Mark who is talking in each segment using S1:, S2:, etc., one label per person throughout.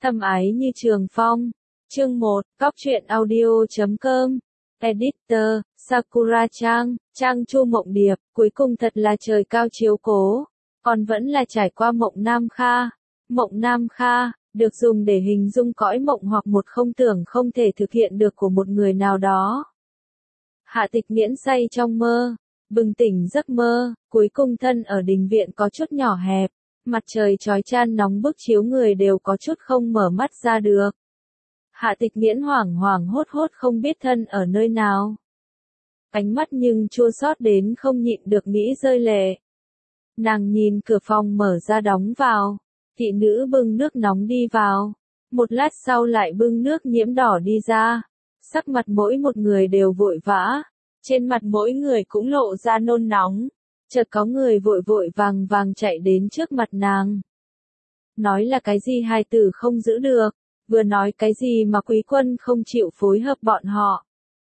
S1: Thâm ái như trường phong. Chương 1, Góc truyện audio.com. Editor, Sakura Trang Chu Mộng Điệp, cuối cùng thật là trời cao chiếu cố. Còn vẫn là trải qua Mộng Nam Kha. Mộng Nam Kha, được dùng để hình dung cõi mộng hoặc một không tưởng không thể thực hiện được của một người nào đó. Hạ Tịch Nghiễn say trong mơ, bừng tỉnh giấc mơ, cuối cùng thân ở đình viện có chút nhỏ hẹp. Mặt trời chói chang nóng bức chiếu người đều có chút không mở mắt ra được. Hạ Tịch Nghiễn hoảng hoảng hốt hốt không biết thân ở nơi nào. Ánh mắt nhưng chua xót đến không nhịn được nghĩ rơi lệ. Nàng nhìn cửa phòng mở ra đóng vào. Thị nữ bưng nước nóng đi vào. Một lát sau lại bưng nước nhiễm đỏ đi ra. Sắc mặt mỗi một người đều vội vã. Trên mặt mỗi người cũng lộ ra nôn nóng. Chợt có người vội vội vàng vàng chạy đến trước mặt nàng. Nói là cái gì hài tử không giữ được, vừa nói cái gì mà quý quân không chịu phối hợp bọn họ.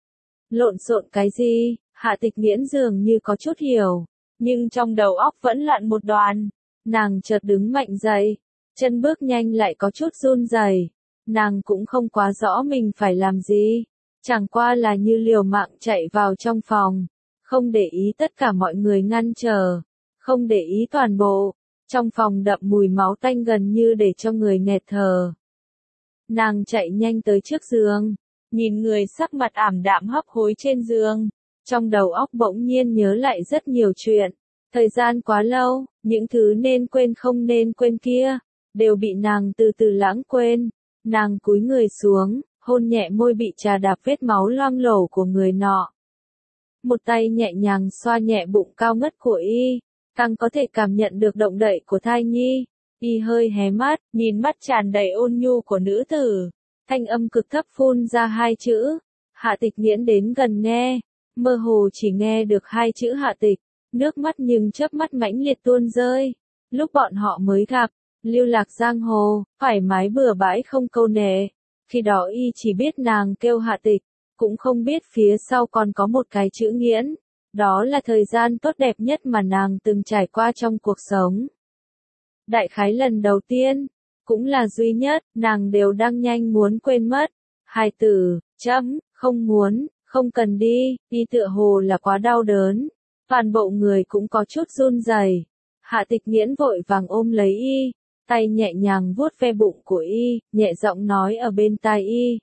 S1: Lộn xộn cái gì, Hạ Tịch Nghiễn dường như có chút hiểu, nhưng trong đầu óc vẫn lặn một đoàn. Nàng chợt đứng mạnh dậy, chân bước nhanh lại có chút run rẩy. Nàng cũng không quá rõ mình phải làm gì, chẳng qua là như liều mạng chạy vào trong phòng. Không để ý tất cả mọi người ngăn trở, không để ý toàn bộ, trong phòng đậm mùi máu tanh gần như để cho người nghẹt thở. Nàng chạy nhanh tới trước giường, nhìn người sắc mặt ảm đạm hấp hối trên giường, trong đầu óc bỗng nhiên nhớ lại rất nhiều chuyện. Thời gian quá lâu, những thứ nên quên không nên quên kia, đều bị nàng từ từ lãng quên. Nàng cúi người xuống, hôn nhẹ môi bị trà đạp vết máu loang lổ của người nọ. Một tay nhẹ nhàng xoa nhẹ bụng cao ngất của y, càng có thể cảm nhận được động đậy của thai nhi. Y hơi hé mắt, nhìn mắt tràn đầy ôn nhu của nữ tử. Thanh âm cực thấp phun ra hai chữ. Hạ Tịch Nghiễn đến gần nghe, mơ hồ chỉ nghe được hai chữ Hạ Tịch. Nước mắt nhưng chớp mắt mãnh liệt tuôn rơi. Lúc bọn họ mới gặp, lưu lạc giang hồ, thoải mái bừa bãi không câu nệ. Khi đó y chỉ biết nàng kêu Hạ Tịch. Cũng không biết phía sau còn có một cái chữ Nghiễn. Đó là thời gian tốt đẹp nhất mà nàng từng trải qua trong cuộc sống. Đại khái lần đầu tiên, cũng là duy nhất, nàng đều đang nhanh muốn quên mất. Hài tử, không muốn, không cần đi, y tựa hồ là quá đau đớn. Toàn bộ người cũng có chút run rẩy. Hạ Tịch Nghiễn vội vàng ôm lấy y, tay nhẹ nhàng vuốt ve bụng của y, nhẹ giọng nói ở bên tai y.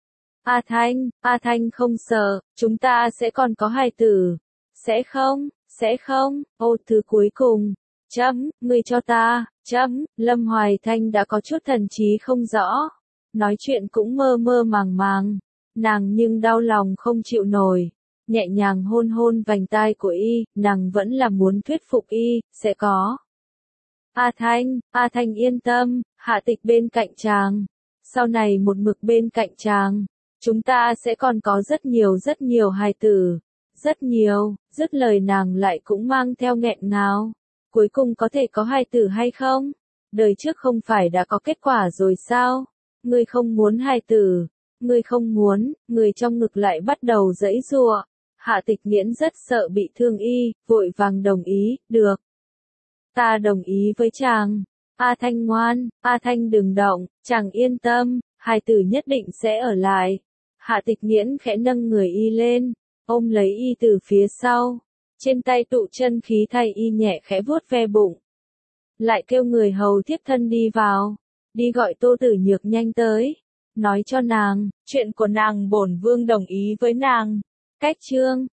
S1: A Thanh không sợ, chúng ta sẽ còn có hài tử. Sẽ không, ô thứ cuối cùng. Ngươi cho ta, Lâm Hoài Thanh đã có chút thần trí không rõ. Nói chuyện cũng mơ mơ màng màng. Nàng nhưng đau lòng không chịu nổi. Nhẹ nhàng hôn hôn vành tai của y, nàng vẫn là muốn thuyết phục y, sẽ có. A Thanh yên tâm, Hạ Tịch bên cạnh chàng. Sau này một mực bên cạnh chàng. Chúng ta sẽ còn có rất nhiều hài tử. Rất nhiều, dứt lời nàng lại cũng mang theo nghẹn ngào. Cuối cùng có thể có hài tử hay không? Đời trước không phải đã có kết quả rồi sao? Ngươi không muốn hài tử. Ngươi không muốn, người trong ngực lại bắt đầu giãy giụa. Hạ Tịch Nghiễn rất sợ bị thương y, vội vàng đồng ý, được. Ta đồng ý với chàng. A Thanh ngoan, A Thanh đừng động, chàng yên tâm, hài tử nhất định sẽ ở lại. Hạ Tịch Nghiễn khẽ nâng người y lên, ôm lấy y từ phía sau. Trên tay tụ chân khí thay y nhẹ khẽ vuốt ve bụng. Lại kêu người hầu tiếp thân đi vào. Đi gọi Tô Tử Nhược nhanh tới. Nói cho nàng, chuyện của nàng bổn vương đồng ý với nàng. Cách chương.